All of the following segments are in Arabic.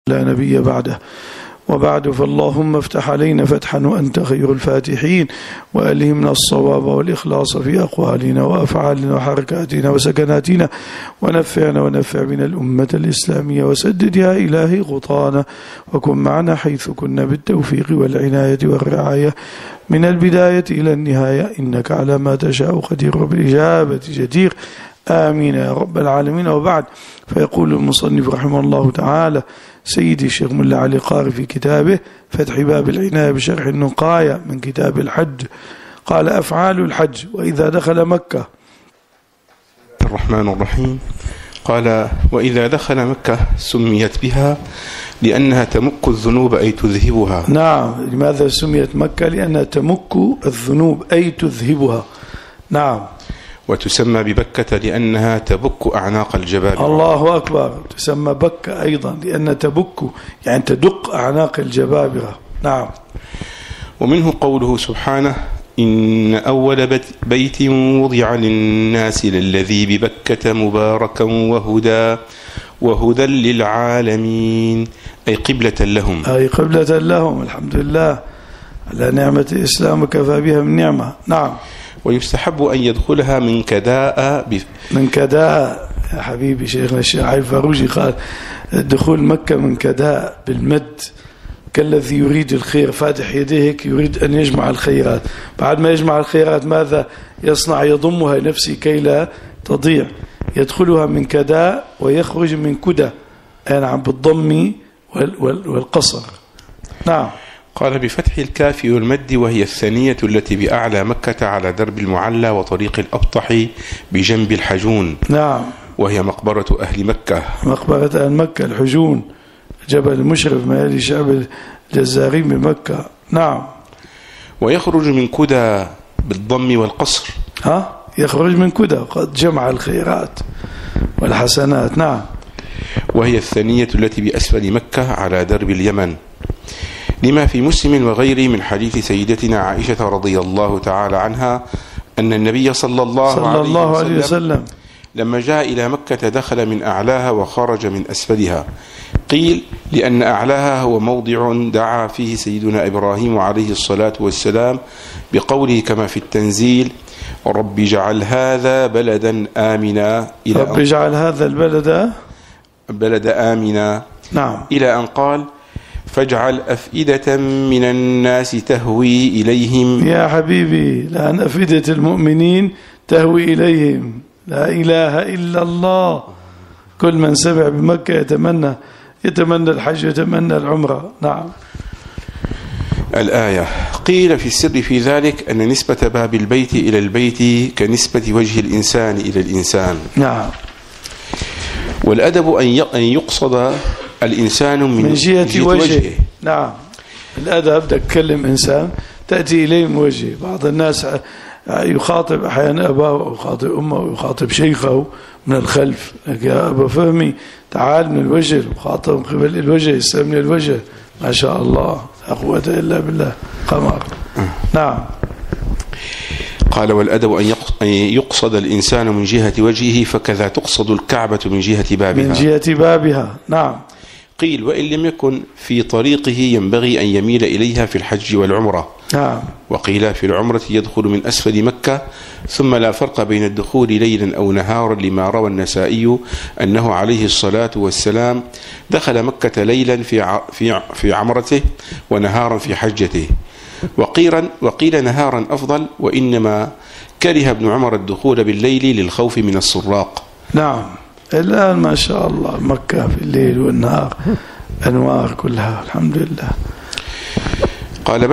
لا نبي بعده. وبعد، فاللهم افتح علينا فتحا وأنت خير الفاتحين، وألهمنا الصواب والإخلاص في أقوالنا وأفعالنا وحركاتنا وسكناتنا، ونفعنا ونفع بنا الأمة الإسلامية، وسدد يا إلهي خطانا، وكن معنا حيث كنا بالتوفيق والعناية والرعاية من البداية إلى النهاية، إنك على ما تشاء قدير وبالإجابة جدير. آمين يا رب العالمين. وبعد، فيقول المصنف رحمه الله تعالى سيدي الشيخ ملا علي قاري في كتابه فتح باب العناية بشرح النقاية من كتاب الحج، قال: أفعال الحج وإذا دخل مكة. الرحمن الرحيم. قال: وإذا دخل مكة سميت بها لأنها تمك الذنوب أي تذهبها. نعم، لماذا سميت مكة؟ لأنها تمك الذنوب أي تذهبها. نعم. وتسمى ببكة لأنها تبك أعناق الجبابرة. الله أكبر. تسمى بكة أيضا لأنها تبك، يعني تدق أعناق الجبابرة. نعم. ومنه قوله سبحانه: إن أول بيت وضع للناس للذي ببكة مباركا وهدى للعالمين، أي قبلة لهم. أي قبلة لهم. الحمد لله على نعمة الإسلام وكفى بها من نعمة. نعم. ويستحب أن يدخلها من كداء من كداء. يا حبيبي شيخنا الشيخ علي الفاروجي قال: دخول مكة من كداء بالمد، كالذي يريد الخير فاتح يديه يريد أن يجمع الخيرات، بعد ما يجمع الخيرات ماذا يصنع؟ يضمها لنفسه كي لا تضيع. يدخلها من كداء ويخرج من كدى، يعني بالضم والقصر. نعم. قال: بفتح الكاف والمد، وهي الثانية التي بأعلى مكة على درب المعلى وطريق الأبطح بجنب الحجون. نعم. وهي مقبرة أهل مكة. مقبرة أهل مكة الحجون، جبل المشرف مالي شعب الجزارين بمكة. نعم. ويخرج من كدى بالضم والقصر. يخرج من كدى، قد جمع الخيرات والحسنات. نعم. وهي الثانية التي بأسفل مكة على درب اليمن، لما في مسلم وغيره من حديث سيدتنا عائشة رضي الله تعالى عنها أن النبي صلى الله عليه وسلم لما جاء إلى مكة دخل من أعلاها وخرج من أسفلها. قيل: لأن أعلاها هو موضع دعا فيه سيدنا إبراهيم عليه الصلاة والسلام بقوله كما في التنزيل: رب اجعل هذا بلدا آمنا، رب اجعل هذا البلد آمنا. نعم. إلى أن قال: فاجعل أفئدة من الناس تهوي إليهم. يا حبيبي، لأن أفئدة المؤمنين تهوي إليهم. لا إله إلا الله. كل من سمع بمكة يتمنى الحج، يتمنى العمرة. نعم. الآية. قيل في السر في ذلك أن نسبة باب البيت إلى البيت كنسبة وجه الإنسان إلى الإنسان. نعم. والأدب أن يقصد الإنسان من جهة وجهه. نعم. الأدب بدك تكلم إنسان تأتي إليه من وجهه. بعض الناس يخاطب أحيانا أباه أو يخاطب أمه أو يخاطب شيخه من الخلف: يا أبا فهمي تعال من الوجه، وخاطب من قبل الوجه، يستمني الوجه. ما شاء الله، لا قوة إلا بالله. قمر. نعم. قال: والأدب أن يقصد الإنسان من جهة وجهه، فكذا تقصد الكعبة من جهة بابها. من جهة بابها. نعم. قيل: وإن لم يكن في طريقه ينبغي أن يميل إليها في الحج والعمرة. نعم. وقيل: في العمرة يدخل من أسفل مكة، ثم لا فرق بين الدخول ليلا أو نهارا، لما روى النسائي أنه عليه الصلاة والسلام دخل مكة ليلا في عمرته ونهارا في حجته. وقيل نهارا أفضل، وإنما كره ابن عمر الدخول بالليل للخوف من السراق. نعم. الآن ما شاء الله مكة في الليل والنهار أنوار كلها، الحمد لله. قال: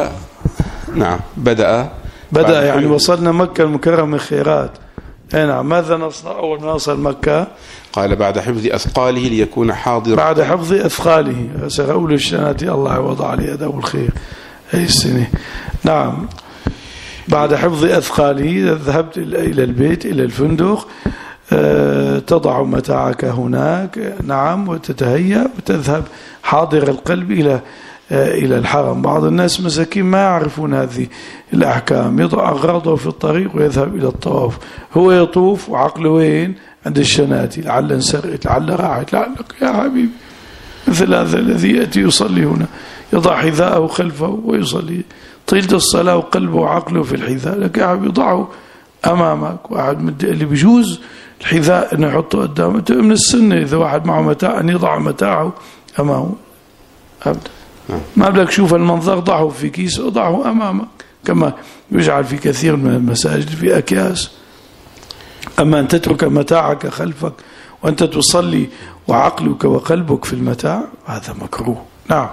بدأ يعني وصلنا مكة المكرمة خيرات. نعم. ماذا نصنع أول ما نصل مكة؟ قال: بعد حفظ أثقاله ليكون حاضرا. بعد حفظ أثقاله، سأقول الشنات الله وضع علي يده الخير هذه السنة. نعم. بعد حفظ أثقاله ذهبت إلى البيت، إلى الفندق، تضع متاعك هناك. نعم. وتتهيأ وتذهب حاضر القلب إلى الحرم. بعض الناس مساكين ما يعرفون هذه الأحكام، يضع أغراضه في الطريق ويذهب إلى الطواف. هو يطوف وعقله وين؟ عند الشناتي، لعل انسرقت، لعل راحت، لعلك يا حبيبي. مثل هذا الذي يأتي يصلي هنا يضع حذاءه خلفه ويصلي طيلة الصلاة وقلبه وعقله في الحذاء، لكن أحد يضعه أمامك، واحد اللي بيجوز الحذاء أنه يحطه قدامه من السنة إذا واحد معه متاع أن يضع متاعه أمامه أبدا. ما بدك شوف المنظر ضعه في كيس وضعه أمامك كما يجعل في كثير من المساجد في أكياس. أما أن تترك متاعك خلفك وأنت تصلي وعقلك وقلبك في المتاع هذا مكروه. نعم.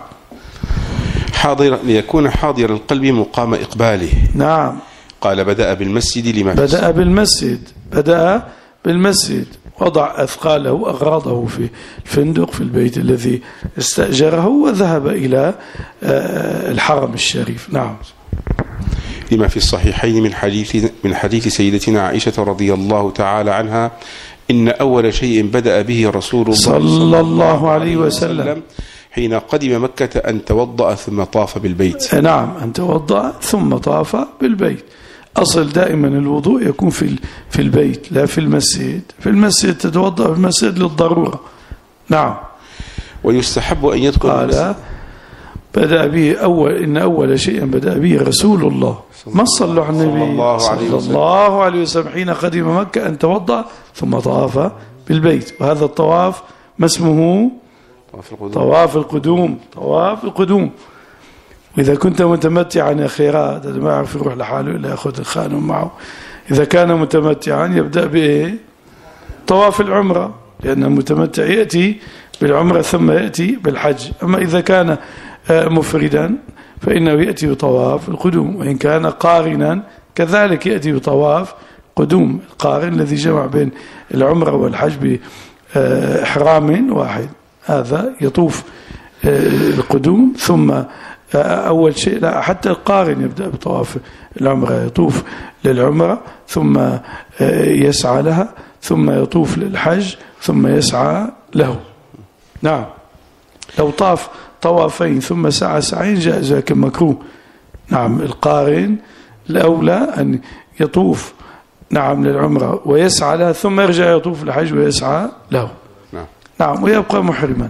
ليكون حاضر القلب مقام إقباله. نعم. قال بدأ بالمسجد لما بدأ بالمسجد وضع أثقاله أغراضه في الفندق في البيت الذي استأجره وذهب إلى الحرم الشريف. نعم. لما في الصحيحين من حديث سيدتنا عائشة رضي الله تعالى عنها إن أول شيء بدأ به رسول الله صلى الله عليه وسلم حين قدم مكة أن توضأ ثم طاف بالبيت. نعم، أن توضأ ثم طاف بالبيت. أصل دائما الوضوء يكون في البيت لا في المسجد. في المسجد تتوضأ في المسجد للضرورة. نعم. ويستحب أن يدخل قال بدأ به إن أول شيء بدأ به رسول الله ما صلوا على النبي صلى الله عليه وسلم حين قدم مكة أن توضأ ثم طاف بالبيت. وهذا الطواف ما اسمه؟ طواف القدوم. وإذا كنت متمتعا يا خيرات، هذا ما يعرف يروح لحاله إلا يأخذ الخانم معه. إذا كان متمتعا يبدأ بإيه؟ طواف العمرة، لأن المتمتع يأتي بالعمرة ثم يأتي بالحج. أما إذا كان مفردا فإنه يأتي بطواف القدوم، وإن كان قارنا كذلك يأتي بطواف قدوم. القارن الذي جمع بين العمرة والحج بإحرام واحد هذا يطوف القدوم ثم أول شيء، لا حتى القارن يبدأ بطواف العمرة، يطوف للعمرة ثم يسعى لها ثم يطوف للحج ثم يسعى له. نعم. لو طاف طوافين ثم سعى سعين جائز لكن مكروه. نعم. القارن الأولى أن يطوف نعم للعمرة ويسعى لها ثم يرجع يطوف للحج ويسعى له. نعم. ويبقى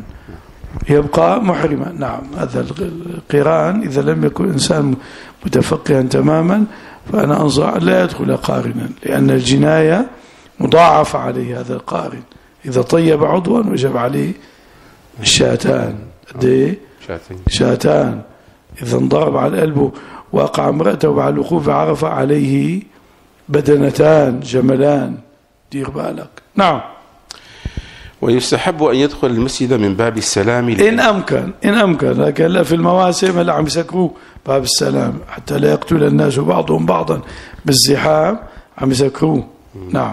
محرما. نعم. هذا القران إذا لم يكن إنسان متفقها تماما فأنا أنصح لا يدخل قارنا، لأن الجناية مضاعفة عليه. هذا القارن إذا طيب عضوا وجب عليه الشاتان. شاتان. إذا انضرب على قلبه وقع امرأته بعد الوقوف عرف عليه بدنتان جملان. دير بالك. نعم. ويستحب أن يدخل المسجد من باب السلام إن أمكن، لكن لا في المواسم لا عم يسكروه باب السلام حتى لا يقتل الناس بعضهم بعضا بالزحام، عم يسكروه. نعم.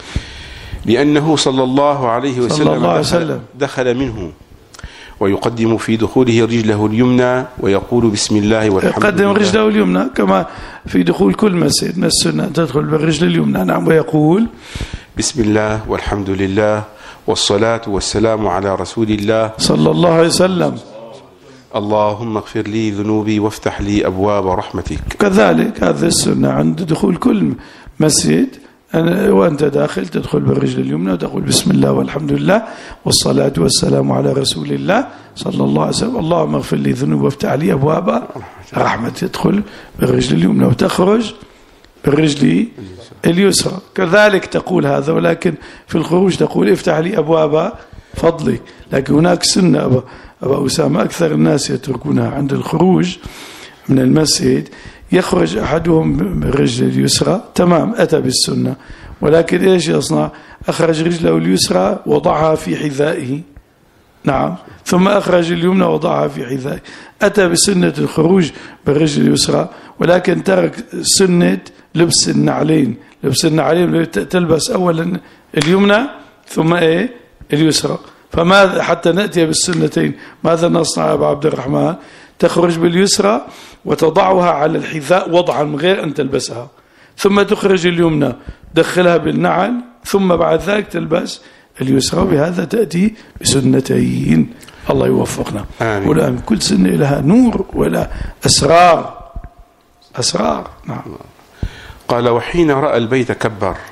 لأنه صلى الله عليه وسلم دخل منه ويقدم في دخوله رجله اليمنى ويقول بسم الله والحمد لله. يقدم رجله اليمنى كما في دخول كل مسجد من السنة تدخل بالرجل اليمنى. نعم. ويقول بسم الله والحمد لله والصلاة والسلام على رسول الله صلى الله عليه وسلم. اللهم اغفر لي ذنوبي وافتح لي أبواب رحمتك. كذلك هذه السنة عند دخول كل مسجد، وأنت داخل تدخل بالرجل اليمنى وتقول بسم الله والحمد لله والصلاة والسلام على رسول الله صلى الله عليه وسلم. اللهم اغفر لي ذنوبي وافتح لي أبواب رحمة. تدخل بالرجل اليمنى وتخرج بالرجل اليسرى. كذلك تقول هذا، ولكن في الخروج تقول افتح لي أبواب فضلك. لكن هناك سنة أبا أسامة أكثر الناس يتركونها عند الخروج من المسجد. يخرج أحدهم بالرجل اليسرى تمام أتى بالسنة، ولكن إيش يصنع؟ أخرج رجله اليسرى وضعها في حذائه. نعم. ثم أخرج اليمنى وضعها في حذائه. أتى بسنة الخروج بالرجل اليسرى، ولكن ترك سنة لبس النعلين. لبس النعلين تلبس أولا اليمنى ثم اليسرى. فماذا حتى نأتي بالسنتين ماذا نصنع يا أبا عبد الرحمن؟ تخرج باليسرى وتضعها على الحذاء وضعا من غير أن تلبسها، ثم تخرج اليمنى دخلها بالنعل، ثم بعد ذلك تلبس اليسرى. بهذا تأتي بسنتين. الله يوفقنا. والآن كل سنة لها نور ولا أسرار. نعم. قال وحين رأى البيت كبر.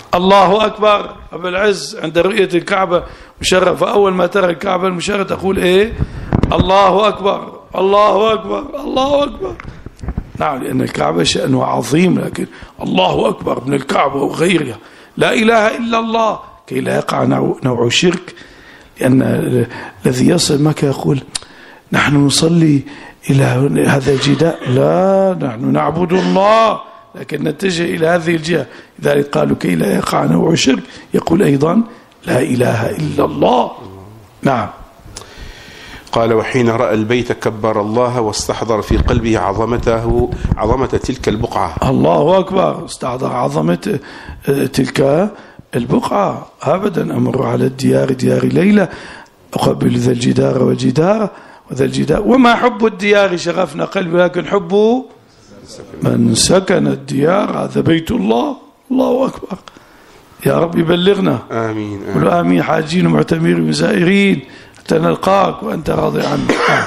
الله أكبر. أبو العز عند رؤية الكعبة مشرفة، أول ما ترى الكعبة المشرفة تقول إيه؟ الله أكبر الله أكبر الله أكبر. نعم، لأن الكعبة شأنها عظيم، لكن الله أكبر من الكعبة وغيرها. لا إله إلا الله كي لا يقع نوع شرك، لأن الذي يصل مكة يقول نحن نصلي إلى هذا الجداء، لا، نحن نعبد الله لكن نتجه إلى هذه الجهة. لذلك قالوا كي لا يقع نوع شرك يقول أيضا لا إله إلا الله. نعم. قال وحين رأى البيت كبر الله واستحضر في قلبه عظمة تلك البقعة. الله أكبر، استحضر عظمة تلك البقعة. أبدا أمر على الديار ديار ليلى أقبل ذا الجدار والجدار وذا الجدار، وما حب الديار شغفنا قلبي لكن حب من سكن الديار هذا بيت الله. الله أكبر. يا رب يبلغنا. آمين. قولوا آمين. حاجين ومعتمرين وزائرين حتى نلقاك وأنت راضي عنا.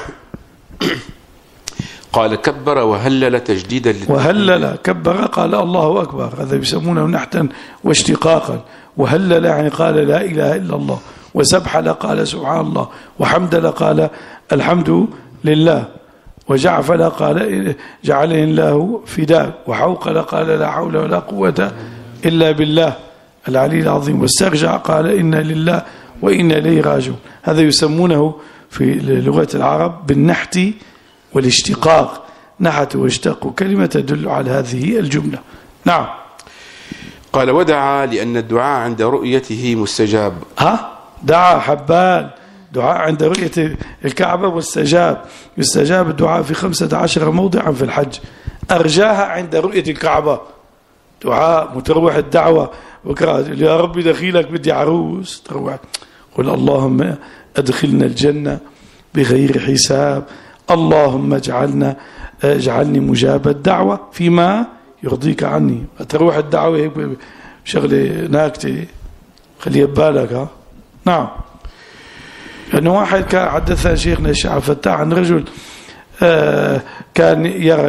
قال كبر وهلل تجديدا وهلل كبر قال الله أكبر، هذا يسمونه نحتا واشتقاقا. وهلل يعني قال لا إله إلا الله، وسبحل قال سبحان الله، وحمدل قال الحمد لله، وجعفل قال جعله الله فداء، وحوقل قال لا حول ولا قوة إلا بالله العلي العظيم، واسترجع قال إنا لله وإنا إليه راجعون. هذا يسمونه في لغة العرب بالنحت والاشتقاق. نحت واشتق كلمة تدل على هذه الجملة. نعم. قال ودعا لأن الدعاء عند رؤيته مستجاب. دعا حبان، دعاء عند رؤية الكعبة واستجاب. يستجاب الدعاء في 15 موضعا في الحج، أرجاها عند رؤية الكعبة. دعاء متروح الدعوة وكرات يا رب دخيلك بدي عروس، تروح قل اللهم أدخلنا الجنة بغير حساب، اللهم اجعلني مجاب الدعوة فيما يرضيك عني. تروح الدعوة هيك شغلة ناكتة خليها ببالك. نعم. لأنه واحد كان حدثنا شيخنا الشيخ عبد الفتاح عن رجل كان يرى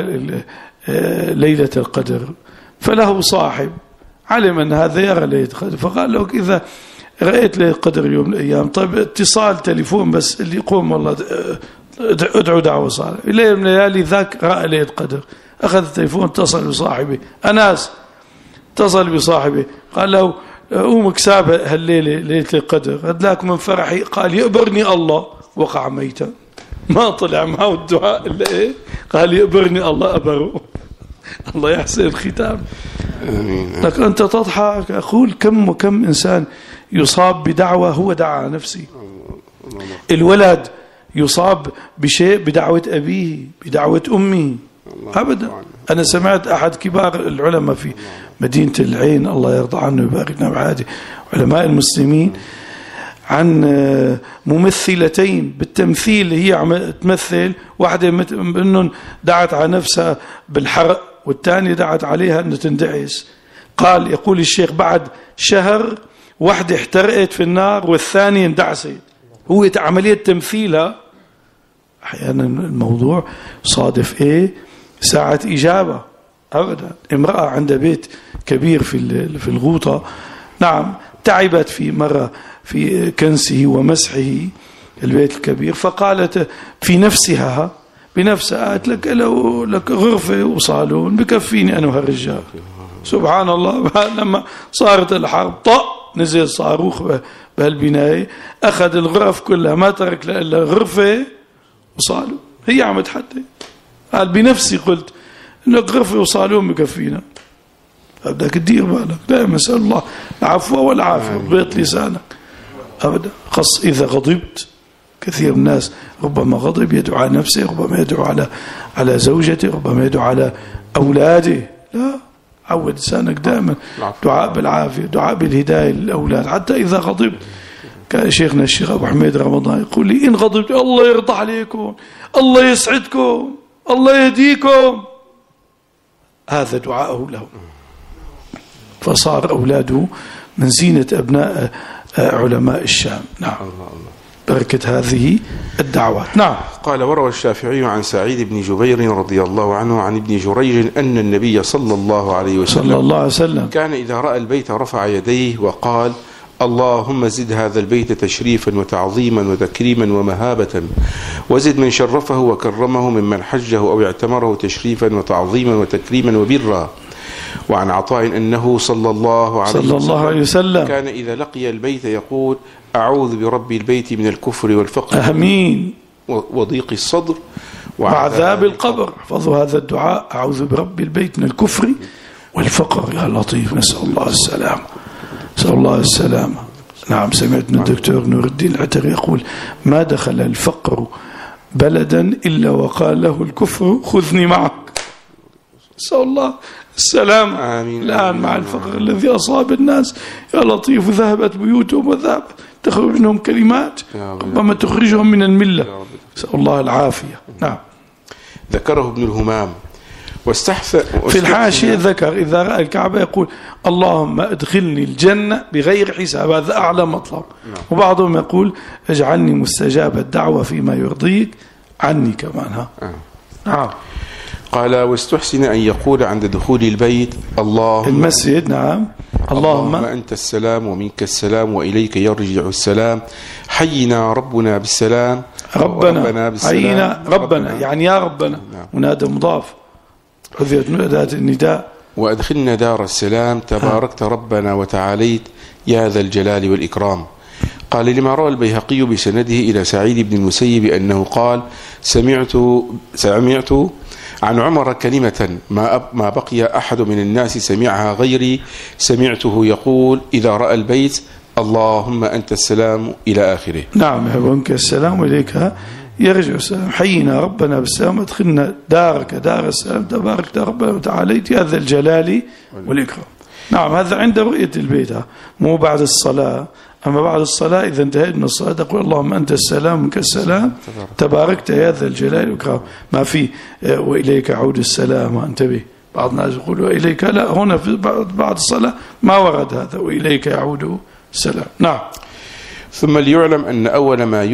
ليلة القدر، فله صاحب علم أن هذا يرى ليلة القدر، فقال له إذا رأيت ليلة القدر يوم من الأيام، طيب اتصال تليفون بس اللي يقوم والله ادعو دعوة صالحة. ليلة من الليالي ذاك رأى ليلة القدر، أخذ التليفون اتصل بصاحبه، أناس اتصل بصاحبه قال له قومك سابع هالليلة ليلة القدر، هدلاك من فرحي قال يقبرني الله، وقع ميتا. ما طلع معه الدعاء إلا إيه؟ قال يقبرني الله أبره. الله يحسن الختام. لك أنت تضحك. أقول كم وكم إنسان يصاب بدعوة هو دعا نفسه. الولد يصاب بشيء بدعوة أبيه بدعوة أمه أبدا. أنا سمعت أحد كبار العلماء في مدينة العين الله يرضى عنه ويباركنا بعاده علماء المسلمين عن ممثلتين بالتمثيل، هي عم تمثل، واحدة منهم دعت على نفسها بالحرق والثانية دعت عليها أن تندعس. قال يقول الشيخ بعد شهر واحدة احترقت في النار والثانية اندعست. هو عملية تمثيلها. أحيانا الموضوع صادف إيه ساعة إجابة أبدا. امرأة عند بيت كبير في الغوطة، نعم، تعبت في مرة في كنسه ومسحه البيت الكبير، فقالت في نفسها بنفسها قالت لك غرفة وصالون بكفيني أنا وهالرجال. سبحان الله. لما صارت الحرب نزل صاروخ بهالبناية أخذ الغرف كلها، ما ترك إلا غرفة وصالون. هي عم تحدث قال بنفسي قلت إنك غرفة وصالون بكفينا. بدك تدير بالك دائما، اسأل الله العفو والعافية بيت لسانك أبدا. خاص إذا غضبت، كثير من الناس ربما غضب يدعو على نفسه، ربما يدعو على زوجته، ربما يدعو على أولاده. لا، عود لسانك دائما دعاء بالعافية، دعاء بالهداية للأولاد. حتى إذا غضبت، كان شيخنا الشيخ أبو حميد رمضان يقول لي إن غضبت الله يرضى عليكم، الله يسعدكم، الله يهديكم. هذا دعاءه له. فصار أولاده من زينة أبناء علماء الشام. نعم. بركة هذه الدعوات. نعم. قال: وروى الشافعي عن سعيد بن جبير رضي الله عنه عن ابن جريج أن النبي صلى الله عليه وسلم كان إذا رأى البيت رفع يديه وقال: اللهم زد هذا البيت تشريفا وتعظيما وتكريما ومهابة، وزد من شرفه وكرمه ممن حجه أو اعتمره تشريفا وتعظيما وتكريما وبرا. وعن عطاء أنه صلى الله عليه وسلم كان إذا لقي البيت يقول: أعوذ برب البيت من الكفر والفقر آمين وضيق الصدر وعذاب القبر. احفظوا هذا الدعاء: أعوذ برب البيت من الكفر والفقر. يا لطيف، نسأل الله السلامة، نسأل الله السلامة. نعم. سمعت من الدكتور نور الدين العتري يقول: ما دخل الفقر بلدا إلا وقال له الكفر خذني معك. نسأل الله السلام. الآن مع الفقر الذي أصاب الناس يا لطيف، ذهبت بيوتهم وذهبت تخرج منهم كلمات ربما تخرجهم من الملة. نسأل الله العافية. نعم. ذكره ابن الهمام في الحاشية ذكر: إذا رأى الكعبة يقول: اللهم أدخلني الجنة بغير حساب. هذا أعلى مطلب. وبعضهم يقول: اجعلني مستجاب الدعوة فيما يرضيك عني كمان. نعم. قال: واستحسن أن يقول عند دخول البيت: اللهم المسجد. نعم. اللهم أنت السلام ومنك السلام وإليك يرجع السلام، حينا ربنا بالسلام، ربنا حينا ربنا، يعني يا ربنا. منادى مضاف، حذفت من أداة النداء. وأدخلنا دار السلام، تباركت ربنا وتعاليت يا ذا الجلال والإكرام. قال: لما روى البيهقي بسنده إلى سعيد بن المسيب أنه قال: سمعت عن عمر كلمة ما بقي أحد من الناس سمعها غيري، سمعته يقول إذا رأى البيت: اللهم أنت السلام إلى آخره. نعم. وأنك السلام وإليك يرجع السلام، حينا ربنا بالسلام، ادخلنا دارك دار السلام، تبارك ربنا وتعاليت يا ذا الجلال والإكرام. نعم. هذا عند رؤية البيت، مو بعد الصلاة. أما بعد الصلاة إذا انتهيت من الصلاة تقول: اللهم أنت السلام منك السلام، تباركت يا ذا الجلال والإكرام. ما في وإليك عود السلام. انتبه، بعض الناس يقول وإليك، لا، هنا في بعد الصلاة ما ورد هذا، وإليك يعود السلام. نعم. ثم ليعلم أن أول ما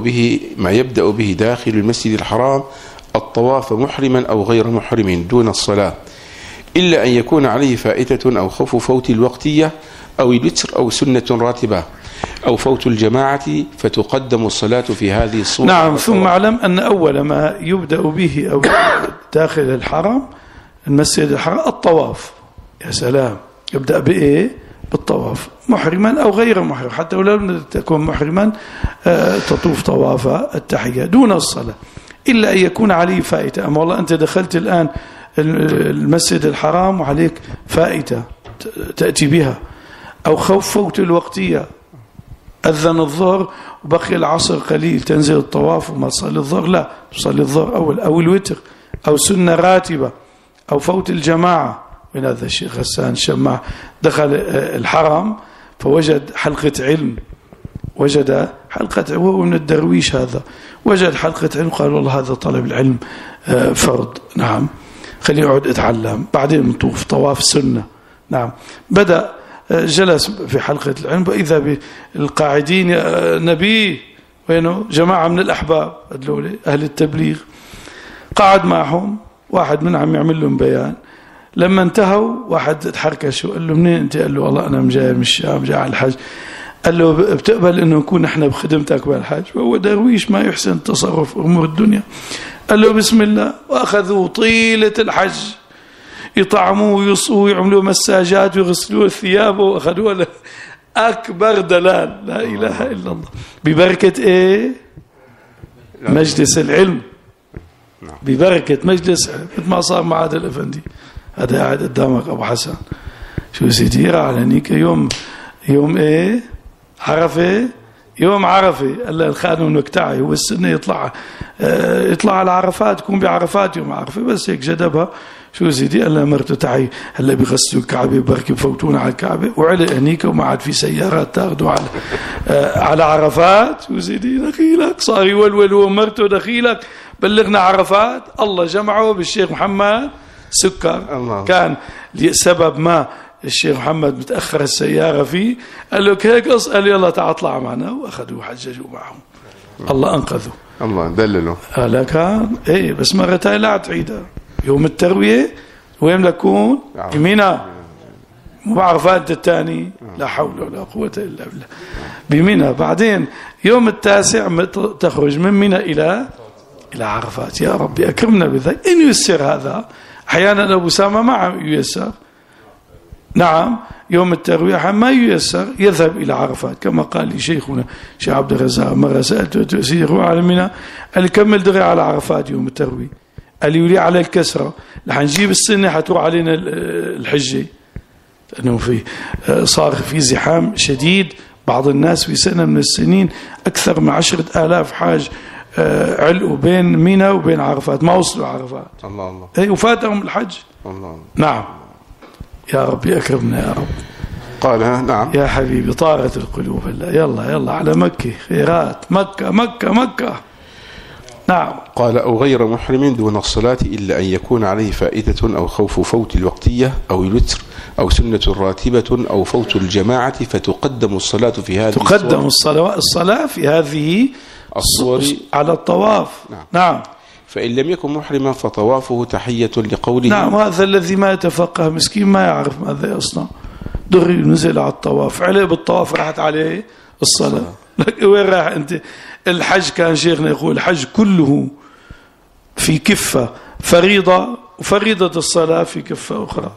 يبدأ به داخل المسجد الحرام الطواف محرما أو غير محرم دون الصلاة، إلا أن يكون عليه فائتة أو خوف فوت الوقتية أو الوتر أو سنة راتبة أو فوت الجماعة، فتقدم الصلاة في هذه الصورة. نعم. ثم اعلم أن أول ما يبدأ به أو داخل الحرم المسجد الحرام الطواف. يا سلام. يبدأ بإيه؟ بالطواف، محرما أو غير محرم. حتى ولو لم تكن محرما تطوف طواف التحية دون الصلاة، إلا أن يكون عليه فائتة. أما والله أنت دخلت الآن المسجد الحرام وعليك فائتة تأتي بها، أو خوف فوت الوقتية، أذن الظهر وبقي العصر قليل، تنزل الطواف وما تصلي الظهر، لا، تصلي الظهر أول، أو الوتر، أو سنة راتبة، أو فوت الجماعة. من هذا الشيخ غسان الشماع دخل الحرم فوجد حلقة علم، وجد حلقة، وهو من الدرويش هذا، وجد حلقة علم، قال والله هذا طلب العلم فرض. نعم. خليه يقعد اتعلم، بعدين نطوف طواف سنة. نعم. بدأ جلس في حلقة العلم، وإذا بالقاعدين يا نبي وينه جماعة من الأحباب أهل التبليغ، قعد معهم، واحد منهم يعمل لهم بيان. لما انتهوا واحد تحركش وقال له: منين انت؟ قال له: والله انا جاي من الشام، جاي على الحج. قال له: بتقبل انه نكون احنا بخدمتك بالحج؟ وهو درويش ما يحسن التصرف امور الدنيا. قال له: بسم الله. واخذوا طيلة الحج يطعموه ويصووا ويعملوا مساجات ويغسلوا ثيابه، واخذوه له اكبر دلال. لا اله الا الله. ببركة ايه؟ مجلس العلم. ببركة مجلس العلم، مثل ما صار مع عادل الافندي. هذا قاعد قدامك ابو حسن، شو سيدي على هنيك يوم ايه؟ عرفه. يوم عرفه قال له الخادم مكتعي، هو السنه يطلع على عرفات، يكون بعرفات يوم عرفه، بس هيك جدبها. شو سيدي؟ قال له مرته تعي هلا بيغسلوا الكعبه، بركي بفوتونا على الكعبه، وعلى هنيك وما عاد في سيارات تاخذوا على عرفات. شو سيدي؟ دخيلك صار يولول ومرته، دخيلك بلغنا عرفات. الله جمعه بالشيخ محمد سكر الله. كان لسبب ما الشيخ محمد متأخر السيارة فيه، قال له هيك قال يلا تعال اطلع معنا، وأخذوا وحججوا معهم. الله أنقذه، الله دلله. هلا كان إيه بس مرتين لا تعيدها. يوم التروية وين لكون؟ بمنى. مو بعرفات الثاني، لا حول ولا قوة إلا بالله، بمنى. بعدين يوم التاسع تخرج من منى إلى عرفات. يا ربي أكرمنا بذلك. إن يسر هذا، أحيانا أبو سامة ما ييسر، نعم يوم التروية ما ييسر يذهب إلى عرفات كما قال لي شيخنا شيخ عبد الرزاق. مرة سألته سيدي على منى، قال لي كمل دغري على عرفات يوم التروية. قال لي يولي على الكسرة لحنجيب السنة حتروح علينا الحجة، لأنه صار في زحام شديد. بعض الناس في سنة من السنين أكثر من 10,000 حاج علقوا بين منى وبين عرفات، ما وصلوا عرفات. الله الله. أي وفاتهم الحج. الله. نعم يا ربي أكرمنا يا رب. قال نعم يا حبيبي طارت القلوب. يلا على مكة خيرات، مكة. نعم. قال أو غير محرم دون الصلاة إلا أن يكون عليه فائدة أو خوف فوت الوقتية أو الوتر أو سنة راتبة أو فوت الجماعة فتقدم الصلاة في هذه تقدم الصلاة في هذه الصور على الطواف. نعم. فإن لم يكن محرما فطوافه تحية لقوله. نعم. هذا الذي ما يتفقه مسكين ما يعرف ماذا يصنع، دغري نزل على الطواف، عليه بالطواف راحت عليه الصلاة. وين راح أنت؟ الحج كان شيخنا يقول الحج كله في كفة فريضة، وفريضة الصلاة في كفة أخرى.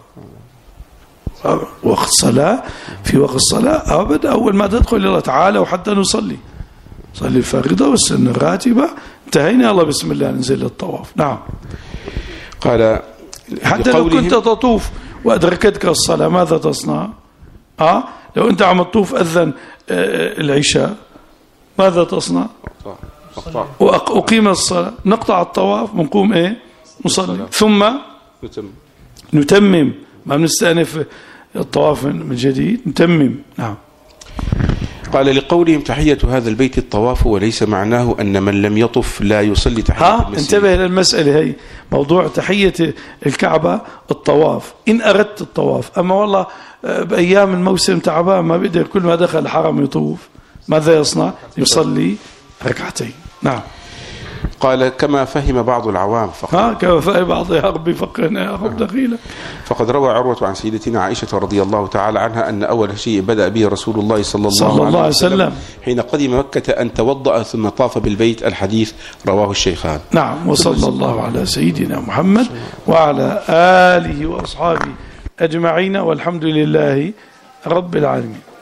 وقت صلاة في وقت الصلاة أبدا، أول ما تدخل الله تعالى وحتى نصلي صلي الفريضة والسنة الراتبة، انتهينا الله بسم الله ننزل للطواف. نعم. قال حتى لو كنت تطوف وأدركتك الصلاة ماذا تصنع؟ لو أنت عم تطوف أذن العشاء ماذا تصنع؟ وأقيم الصلاة، نقطع الطواف ونقوم إيه؟ نصلي ثم نتمم، ما بنستأنف الطواف من جديد، نتمم. نعم. قال لقولهم تحية هذا البيت الطواف، وليس معناه أن من لم يطف لا يصلي تحية المسجد. انتبه للمسألة هي، موضوع تحية الكعبة الطواف إن أردت الطواف. أما والله بأيام الموسم تعبان ما بيقدر كل ما دخل الحرم يطوف، ماذا يصنع؟ يصلي ركعتين. نعم. قال كما فهم بعض العوام فقط. كما فهم بعض، يا ربي فقهنا يا رب دخيلك. فقد روى عروة عن سيدتنا عائشة رضي الله تعالى عنها أن أول شيء بدأ به رسول الله صلى الله عليه وسلم حين قدم مكة أن توضأ ثم طاف بالبيت. الحديث رواه الشيخان. نعم. وصلى الله على سيدنا محمد وعلى آله وأصحابه أجمعين، والحمد لله رب العالمين.